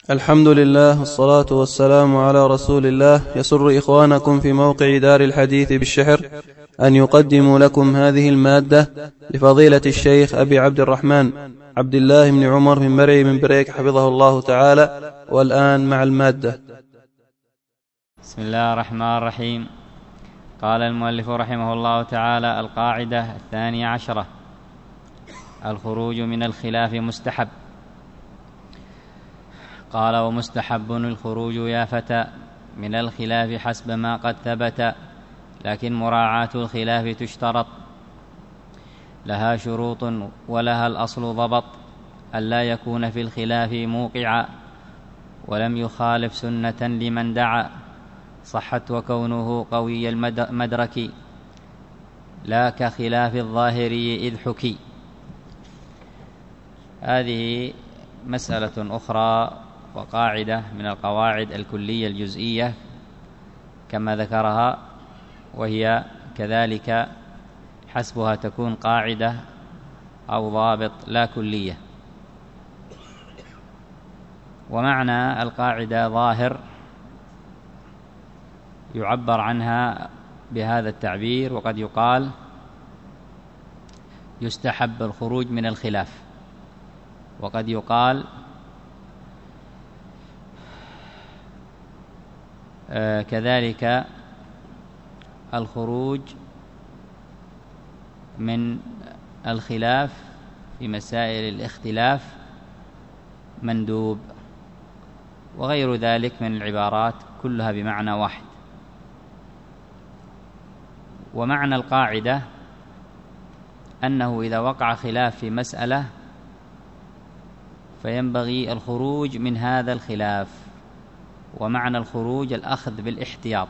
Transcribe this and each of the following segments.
الحمد لله والصلاة والسلام على رسول الله. يسر إخوانكم في موقع دار الحديث بالشحر أن يقدموا لكم هذه المادة لفضيلة الشيخ أبي عبد الرحمن عبد الله بن عمر من مرعي من بريك حفظه الله تعالى. والآن مع المادة. بسم الله الرحمن الرحيم. قال المؤلف رحمه الله تعالى: القاعدة 12، الخروج من الخلاف مستحب. قال: ومستحب الخروج يا فتى من الخلاف حسب ما قد ثبت، لكن مراعاة الخلاف تشترط، لها شروط ولها الأصل ضبط، ألا يكون في الخلاف موقعا ولم يخالف سنة لمن دعا، صحت وكونه قوي المدرك، لا كخلاف الظاهري إذ حكي. هذه مسألة أخرى وقاعدة من القواعد الكلية الجزئية كما ذكرها، وهي كذلك حسبها تكون قاعدة أو ضابط لا كلية. ومعنى القاعدة ظاهر يعبر عنها بهذا التعبير، وقد يقال يستحب الخروج من الخلاف، وقد يقال كذلك الخروج من الخلاف في مسائل الاختلاف مندوب، وغير ذلك من العبارات كلها بمعنى واحد. ومعنى القاعدة أنه إذا وقع خلاف في مسألة فينبغي الخروج من هذا الخلاف، ومعنى الخروج الأخذ بالاحتياط.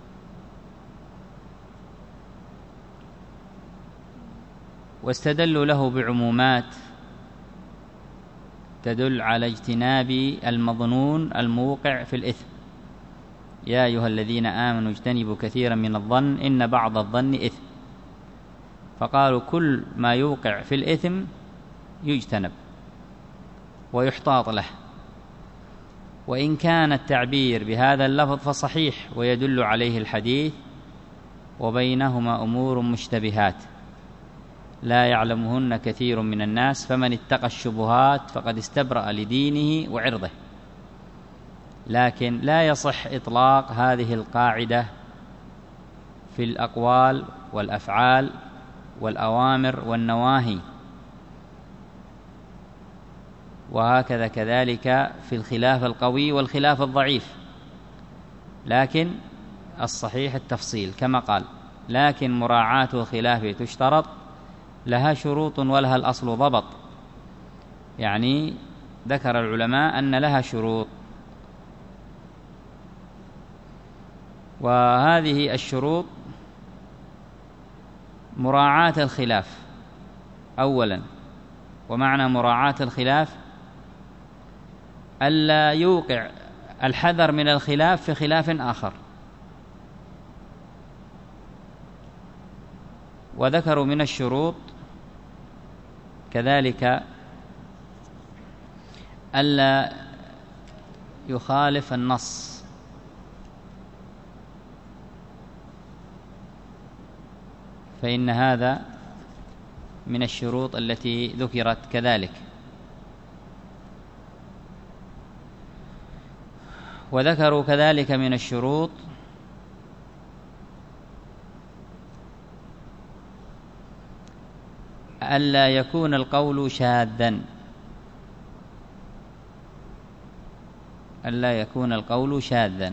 واستدلوا له بعمومات تدل على اجتناب المظنون الموقع في الإثم: يا أيها الذين آمنوا اجتنبوا كثيرا من الظن إن بعض الظن إثم. فقالوا كل ما يوقع في الإثم يجتنب ويحتاط له، وإن كان التعبير بهذا اللفظ فصحيح ويدل عليه الحديث: وبينهما أمور مشتبهات لا يعلمهن كثير من الناس فمن اتقى الشبهات فقد استبرأ لدينه وعرضه. لكن لا يصح إطلاق هذه القاعدة في الأقوال والأفعال والأوامر والنواهي، وهكذا كذلك في الخلاف القوي والخلاف الضعيف. لكن الصحيح التفصيل كما قال: لكن مراعاة الخلاف تشترط، لها شروط ولها الأصل ضبط. يعني ذكر العلماء أن لها شروط، وهذه الشروط مراعاة الخلاف أولا. ومعنى مراعاة الخلاف ألا يوقع الحذر من الخلاف في خلاف آخر. وذكروا من الشروط كذلك ألا يخالف النص، فإن هذا من الشروط التي ذكرت كذلك. وذكروا كذلك من الشروط ألا يكون القول شاذا، ألا يكون القول شاذا،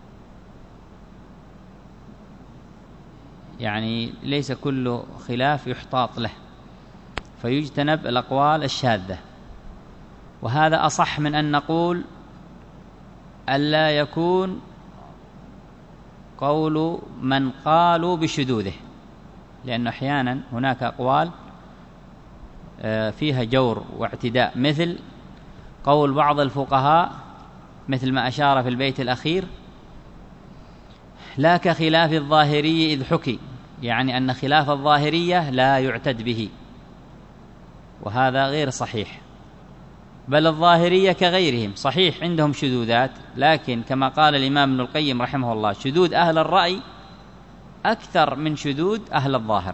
يعني ليس كل خلاف يحتاط له فيجتنب الأقوال الشاذة. وهذا أصح من أن نقول ألا يكون قول من قالوا بشذوذه، لأن أحيانا هناك أقوال فيها جور واعتداء، مثل قول بعض الفقهاء مثل ما أشار في البيت الأخير: لا كخلاف الظاهري إذ حكي، يعني أن خلاف الظاهرية لا يعتد به، وهذا غير صحيح. بل الظاهرية كغيرهم صحيح عندهم شذوذات، لكن كما قال الإمام ابن القيم رحمه الله شذوذ أهل الرأي أكثر من شذوذ أهل الظاهر.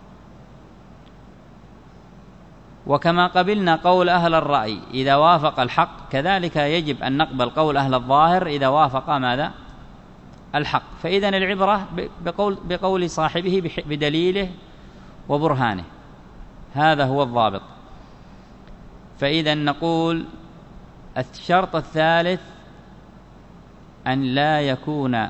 وكما قبلنا قول أهل الرأي إذا وافق الحق، كذلك يجب أن نقبل قول أهل الظاهر إذا وافق ماذا؟ الحق. فإذا العبرة بقول صاحبه بدليله وبرهانه، هذا هو الضابط. فإذا نقول الشرط الثالث أن لا يكون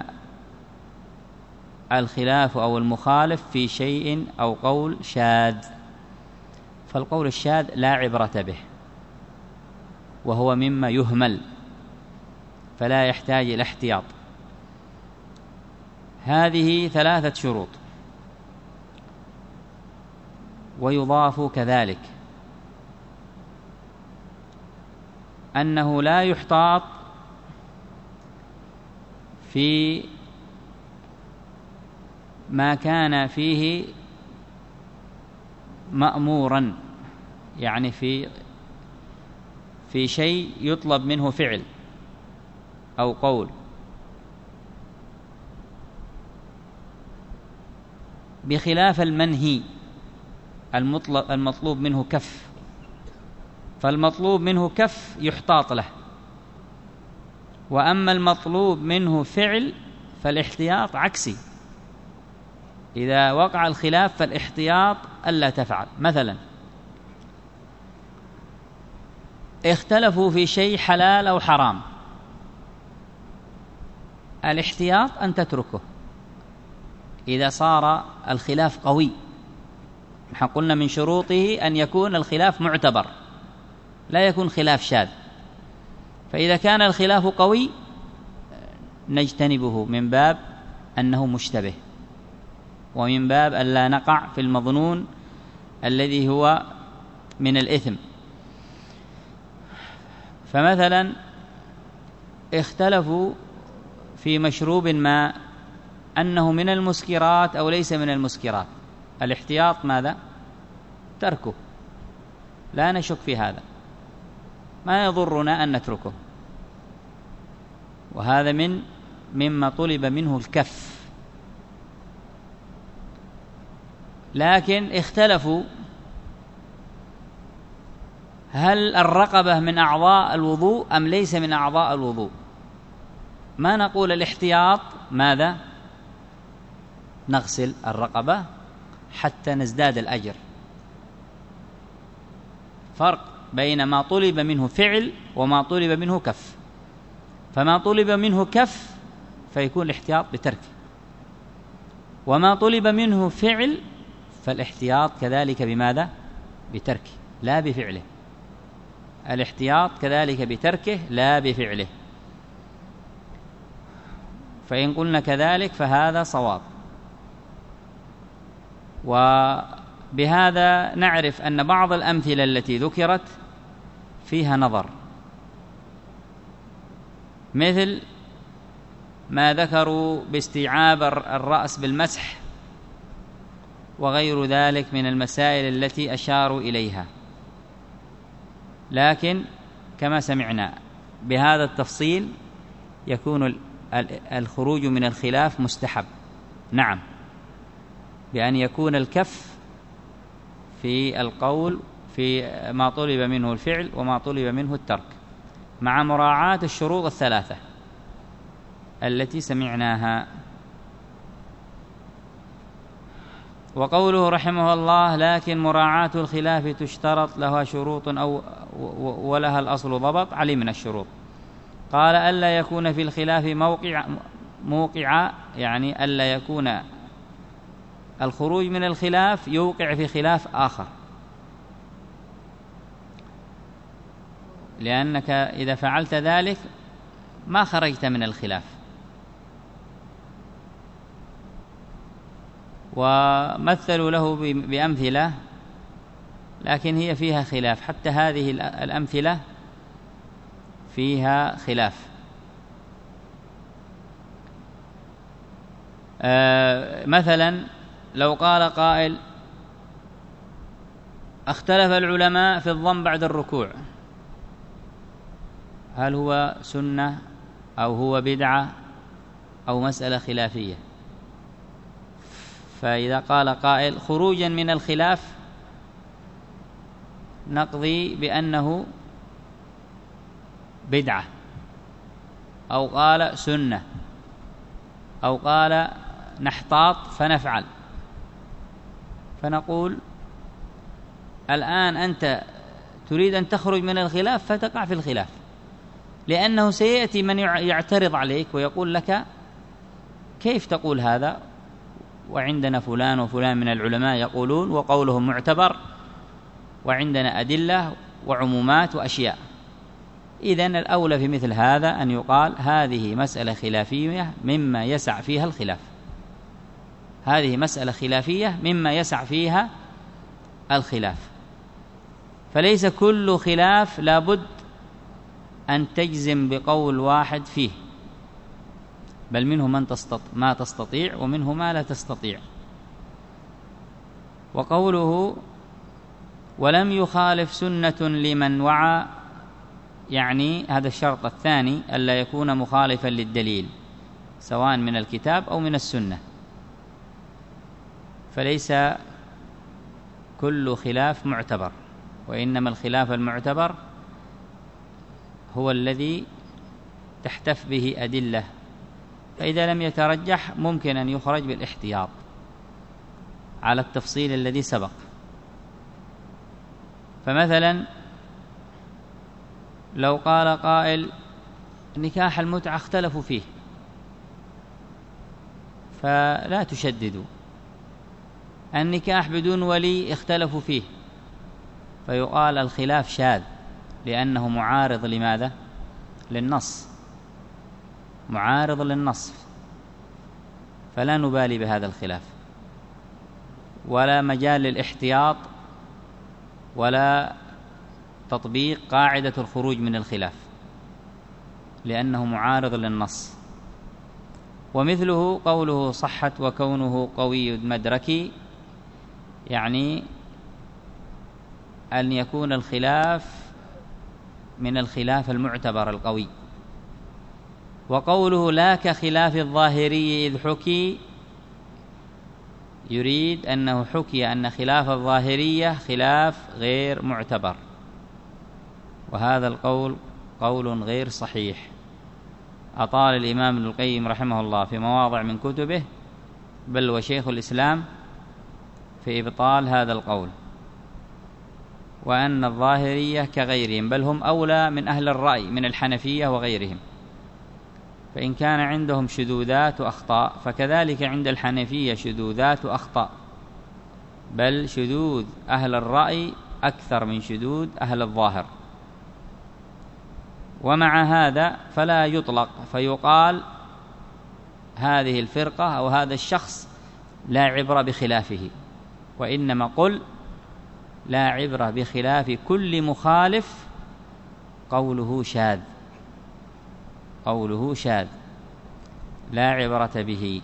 الخلاف أو المخالف في شيء أو قول شاذ، فالقول الشاذ لا عبرة به وهو مما يهمل فلا يحتاج إلى احتياط. هذه 3 شروط. ويضاف كذلك أنه لا يحتاط في ما كان فيه مأمورا، يعني في شيء يطلب منه فعل أو قول، بخلاف المنهي المطلوب منه كف، فالمطلوب منه كف يحتاط له، وأما المطلوب منه فعل فالاحتياط عكسي. إذا وقع الخلاف فالاحتياط ألا تفعل. مثلا اختلفوا في شيء حلال أو حرام، الاحتياط أن تتركه إذا صار الخلاف قوي. نحن قلنا من شروطه أن يكون الخلاف معتبر، لا يكون خلاف شاذ. فإذا كان الخلاف قوي نجتنبه من باب أنه مشتبه، ومن باب أن لا نقع في المظنون الذي هو من الإثم. فمثلا اختلفوا في مشروب ما أنه من المسكرات أو ليس من المسكرات، الاحتياط ماذا؟ تركه، لا نشك في هذا، ما يضرنا أن نتركه، وهذا مما طلب منه الكف. لكن اختلفوا هل الرقبة من أعضاء الوضوء أم ليس من أعضاء الوضوء، ما نقول الاحتياط ماذا؟ نغسل الرقبة حتى نزداد الأجر. فرق بين ما طلب منه فعل وما طلب منه كف. فما طلب منه كف فيكون الاحتياط بتركه، وما طلب منه فعل فالاحتياط كذلك بماذا؟ بتركه لا بفعله. الاحتياط كذلك بتركه لا بفعله. فإن قلنا كذلك فهذا صواب. وبهذا نعرف أن بعض الأمثلة التي ذكرت فيها نظر، مثل ما ذكروا باستيعاب الرأس بالمسح وغير ذلك من المسائل التي أشاروا إليها. لكن كما سمعنا بهذا التفصيل يكون الخروج من الخلاف مستحب، نعم، بأن يكون الكف في القول في ما طلب منه الفعل وما طلب منه الترك، مع مراعاة الشروط 3 التي سمعناها. وقوله رحمه الله لكن مراعاة الخلاف تشترط لها شروط أو ولها الأصل ضبط علي من الشروط. قال ألا يكون في الخلاف موقع، يعني ألا يكون الخروج من الخلاف يوقع في خلاف آخر، لأنك إذا فعلت ذلك ما خرجت من الخلاف. ومثلوا له بأمثلة لكن هي فيها خلاف، حتى هذه الأمثلة فيها خلاف. مثلا لو قال قائل اختلف العلماء في الضم بعد الركوع، هل هو سنة أو هو بدعة أو مسألة خلافية؟ فإذا قال قائل خروجا من الخلاف نقضي بأنه بدعة، أو قال سنة، أو قال نحتاط فنفعل، فنقول الآن أنت تريد أن تخرج من الخلاف فتقع في الخلاف، لأنه سيأتي من يعترض عليك ويقول لك كيف تقول هذا وعندنا فلان وفلان من العلماء يقولون وقولهم معتبر وعندنا أدلة وعمومات وأشياء. إذن الأولى في مثل هذا أن يقال هذه مسألة خلافية مما يسع فيها الخلاف، هذه مسألة خلافية مما يسع فيها الخلاف، فليس كل خلاف لابد أن تجزم بقول واحد فيه، بل منه ما تستطيع ومنه ما لا تستطيع. وقوله ولم يخالف سنة لمن وعى، يعني هذا الشرط الثاني ألا يكون مخالفا للدليل سواء من الكتاب أو من السنة، فليس كل خلاف معتبر، وإنما الخلاف المعتبر هو الذي تحتف به أدلة، فإذا لم يترجح ممكن أن يخرج بالاحتياط على التفصيل الذي سبق. فمثلا لو قال قائل نكاح المتعة اختلفوا فيه فلا تشددوا، النكاح بدون ولي اختلفوا فيه، فيقال الخلاف شاذ لأنه معارض لماذا؟ للنص، معارض للنص، فلا نبالي بهذا الخلاف، ولا مجال للاحتياط ولا تطبيق قاعدة الخروج من الخلاف لأنه معارض للنص. ومثله قوله صحت وكونه قوي مدركي، يعني أن يكون الخلاف من الخلاف المعتبر القوي. وقوله لا كخلاف الظاهري إذ حكي، يريد أنه حكي أن خلاف الظاهرية خلاف غير معتبر، وهذا القول قول غير صحيح. أطال الإمام ابن القيم رحمه الله في مواضع من كتبه، بل وشيخ الإسلام، في إبطال هذا القول، وأن الظاهرية كغيرهم، بل هم أولى من أهل الرأي من الحنفية وغيرهم، فإن كان عندهم شذوذات وأخطاء فكذلك عند الحنفية شذوذات وأخطاء، بل شذوذ أهل الرأي أكثر من شذوذ أهل الظاهر. ومع هذا فلا يطلق فيقال هذه الفرقة أو هذا الشخص لا عبرة بخلافه، وإنما قل لا عبرة بخلاف كل مخالف قوله شاذ، قوله شاذ لا عبرة به.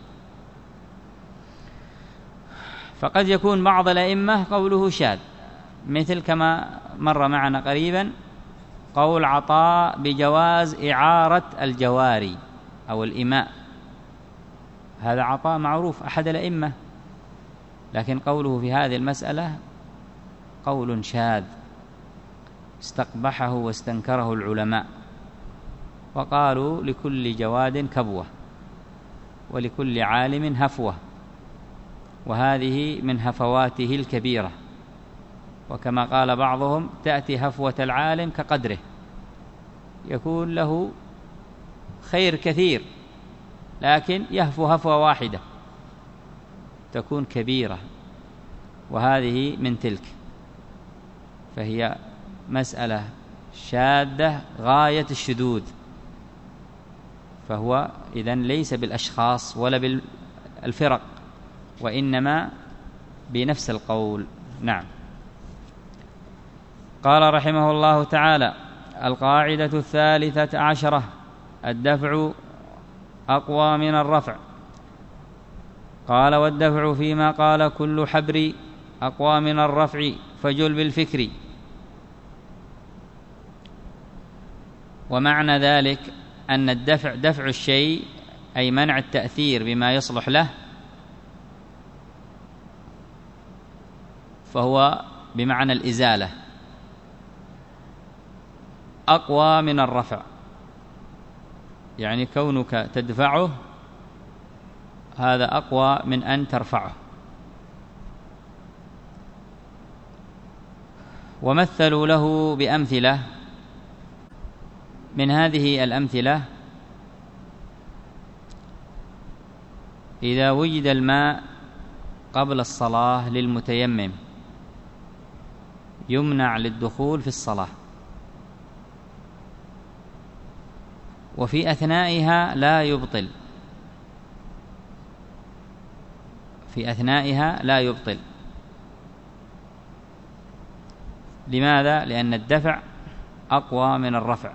فقد يكون بعض الأئمة قوله شاذ، مثل كما مر معنا قريبا قول عطاء بجواز إعارة الجواري أو الإماء، هذا عطاء معروف أحد الأئمة، لكن قوله في هذه المسألة قول شاذ استقبحه واستنكره العلماء، وقالوا لكل جواد كبوة ولكل عالم هفوة، وهذه من هفواته الكبيرة، وكما قال بعضهم تأتي هفوة العالم كقدره، يكون له خير كثير لكن يهفو هفوة واحدة تكون كبيرة، وهذه من تلك، فهي مسألة شاذة غاية الشذوذ، فهو إذن ليس بالأشخاص ولا بالفرق، وإنما بنفس القول. نعم. قال رحمه الله تعالى: القاعدة 13 الدفع أقوى من الرفع. قال: والدفع فيما قال كل حبر أقوى من الرفع فجل بالفكر. ومعنى ذلك أن دفع الشيء أي منع التأثير بما يصلح له، فهو بمعنى الإزالة أقوى من الرفع، يعني كونك تدفعه هذا أقوى من أن ترفعه. ومثلوا له بأمثلة، من هذه الأمثلة: إذا وجد الماء قبل الصلاة للمتيمم يمنع للدخول في الصلاة، وفي أثنائها لا يبطل، في أثنائها لا يبطل. لماذا؟ لأن الدفع أقوى من الرفع،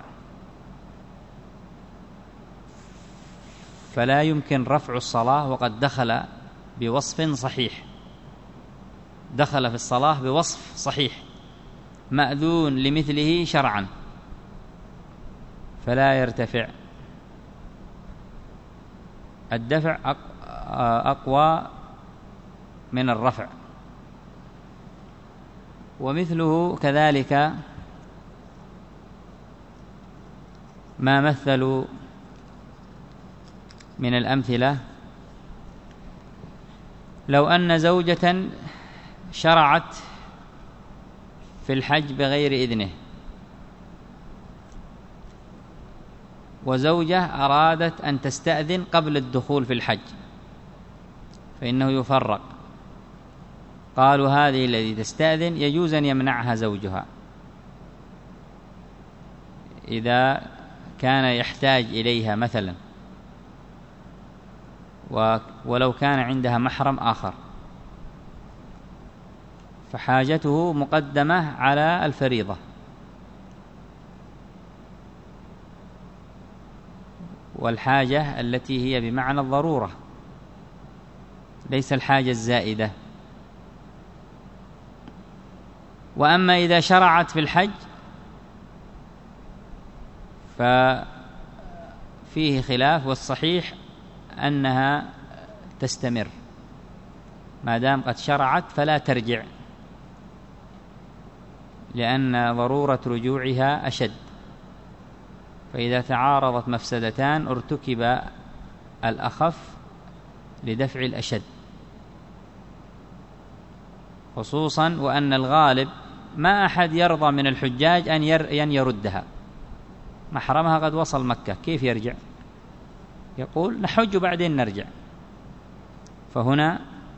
فلا يمكن رفع الصلاة وقد دخل بوصف صحيح، دخل في الصلاة بوصف صحيح مأذون لمثله شرعا، فلا يرتفع. الدفع أقوى من الرفع. ومثله كذلك ما مثلوا من الأمثلة: لو أن زوجة شرعت في الحج بغير إذنه، وزوجة أرادت أن تستأذن قبل الدخول في الحج، فإنه يفرق. قالوا هذه التي تستأذن يجوز أن يمنعها زوجها إذا كان يحتاج إليها مثلا، ولو كان عندها محرم آخر، فحاجته مقدمة على الفريضة. والحاجة التي هي بمعنى الضرورة، ليس الحاجة الزائدة. وأما إذا شرعت في الحج ففيه خلاف، والصحيح أنها تستمر ما دام قد شرعت فلا ترجع، لأن ضرورة رجوعها أشد. فإذا تعارضت مفسدتان ارتكب الأخف لدفع الأشد، خصوصا وأن الغالب ما أحد يرضى من الحجاج أن يردها. محرمها قد وصل مكة، كيف يرجع؟ يقول نحج بعدين نرجع. فهنا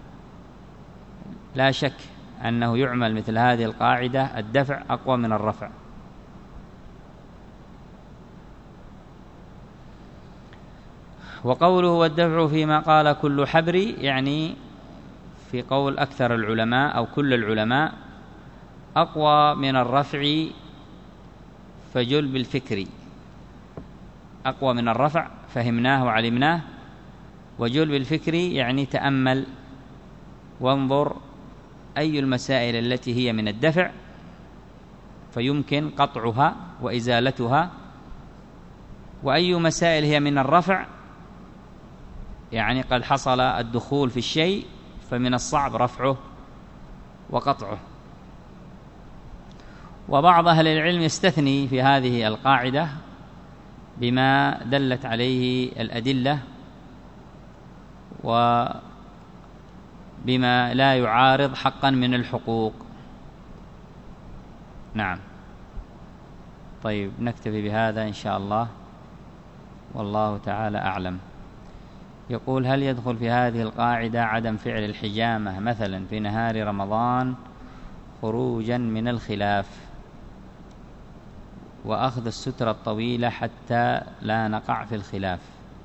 لا شك أنه يعمل مثل هذه القاعدة: الدفع أقوى من الرفع. وقوله والدفع فيما قال كل حبري، يعني في قول أكثر العلماء أو كل العلماء أقوى من الرفع، فجلب الفكر أقوى من الرفع، فهمناه وعلمناه. وجلب الفكر يعني تأمل وانظر أي المسائل التي هي من الدفع فيمكن قطعها وإزالتها، وأي مسائل هي من الرفع يعني قد حصل الدخول في الشيء فمن الصعب رفعه وقطعه. وبعض أهل العلم يستثني في هذه القاعدة بما دلت عليه الأدلة وبما لا يعارض حقا من الحقوق. نعم. طيب نكتفي بهذا إن شاء الله، والله تعالى أعلم. يقول: هل يدخل في هذه القاعدة عدم فعل الحجامة مثلا في نهار رمضان خروجا من الخلاف، وأخذ السترة الطويلة حتى لا نقع في الخلاف؟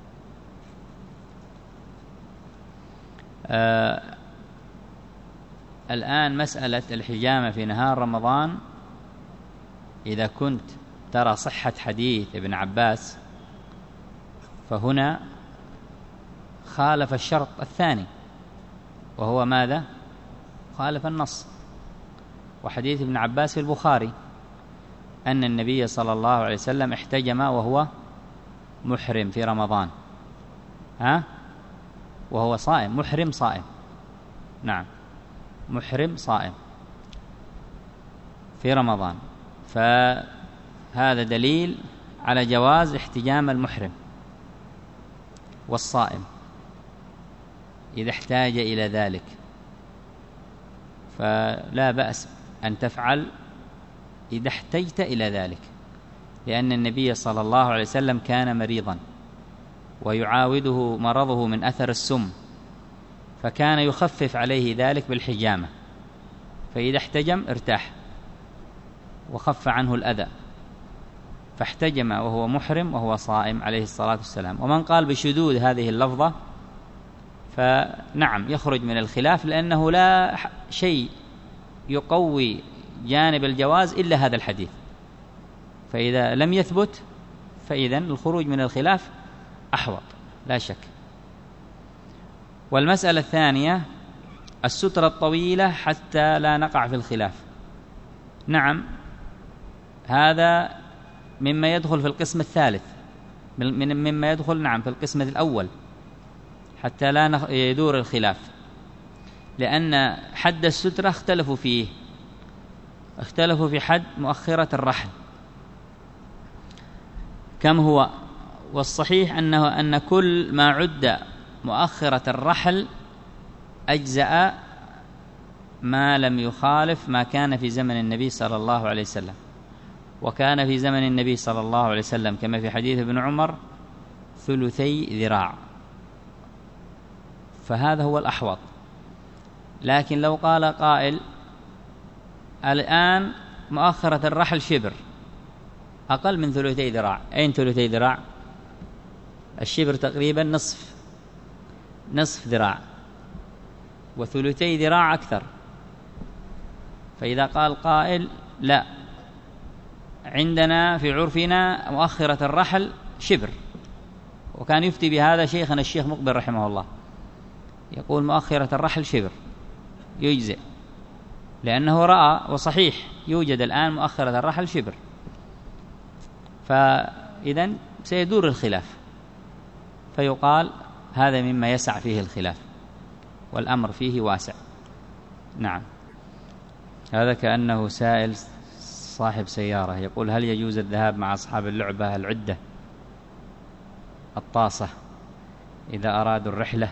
الآن مسألة الحجامة في نهار رمضان، إذا كنت ترى صحة حديث ابن عباس فهنا خالف الشرط الثاني، وهو ماذا؟ خالف النص. وحديث ابن عباس في البخاري، أن النبي صلى الله عليه وسلم احتجم وهو محرم في رمضان، وهو صائم، محرم صائم، نعم، محرم صائم في رمضان، فهذا دليل على جواز احتجام المحرم والصائم إذا احتاج إلى ذلك، فلا بأس أن تفعل إذا احتجت إلى ذلك، لأن النبي صلى الله عليه وسلم كان مريضا ويعاوده مرضه من أثر السم، فكان يخفف عليه ذلك بالحجامة، فإذا احتجم ارتاح وخف عنه الأذى، فاحتجم وهو محرم وهو صائم عليه الصلاة والسلام. ومن قال بشذوذ هذه اللفظة فنعم يخرج من الخلاف، لأنه لا شيء يقوي جانب الجواز إلا هذا الحديث، فإذا لم يثبت فإذن الخروج من الخلاف أحوط لا شك. والمسألة الثانية السترة الطويلة حتى لا نقع في الخلاف. نعم هذا مما يدخل في القسم الثالث، مما يدخل نعم في القسم الأول حتى لا يدور الخلاف، لأن حد السترة اختلفوا في حد مؤخرة الرحل كم هو، والصحيح أن كل ما عد مؤخرة الرحل أجزأ ما لم يخالف ما كان في زمن النبي صلى الله عليه وسلم. وكان في زمن النبي صلى الله عليه وسلم كما في حديث ابن عمر 3 ذراع، فهذا هو الأحوط. لكن لو قال قائل الآن مؤخرة الرحل شبر، أقل من 3 ذراع، أين 3 ذراع؟ الشبر تقريبا نصف ذراع، و2 ذراع أكثر. فإذا قال قائل لا، عندنا في عرفنا مؤخرة الرحل شبر، وكان يفتي بهذا شيخنا الشيخ مقبل رحمه الله، يقول مؤخرة الرحل شبر يجزئ، لأنه رأى وصحيح يوجد الآن مؤخرة الرحل شبر، فإذن سيدور الخلاف، فيقال هذا مما يسع فيه الخلاف والأمر فيه واسع. نعم. هذا كأنه سائل صاحب سيارة يقول هل يجوز الذهاب مع أصحاب اللعبة العدة الطاسة إذا أرادوا الرحلة؟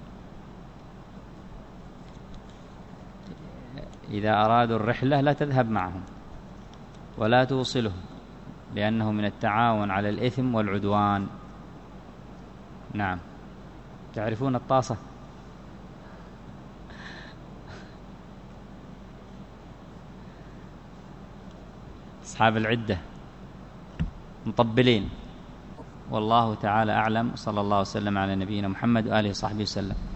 إذا أرادوا الرحلة لا تذهب معهم ولا توصلهم، لأنه من التعاون على الإثم والعدوان. نعم. تعرفون الطاسة؟ أصحاب العدة مطبلين. والله تعالى أعلم، صلى الله وسلم على نبينا محمد وآله وصحبه وسلم.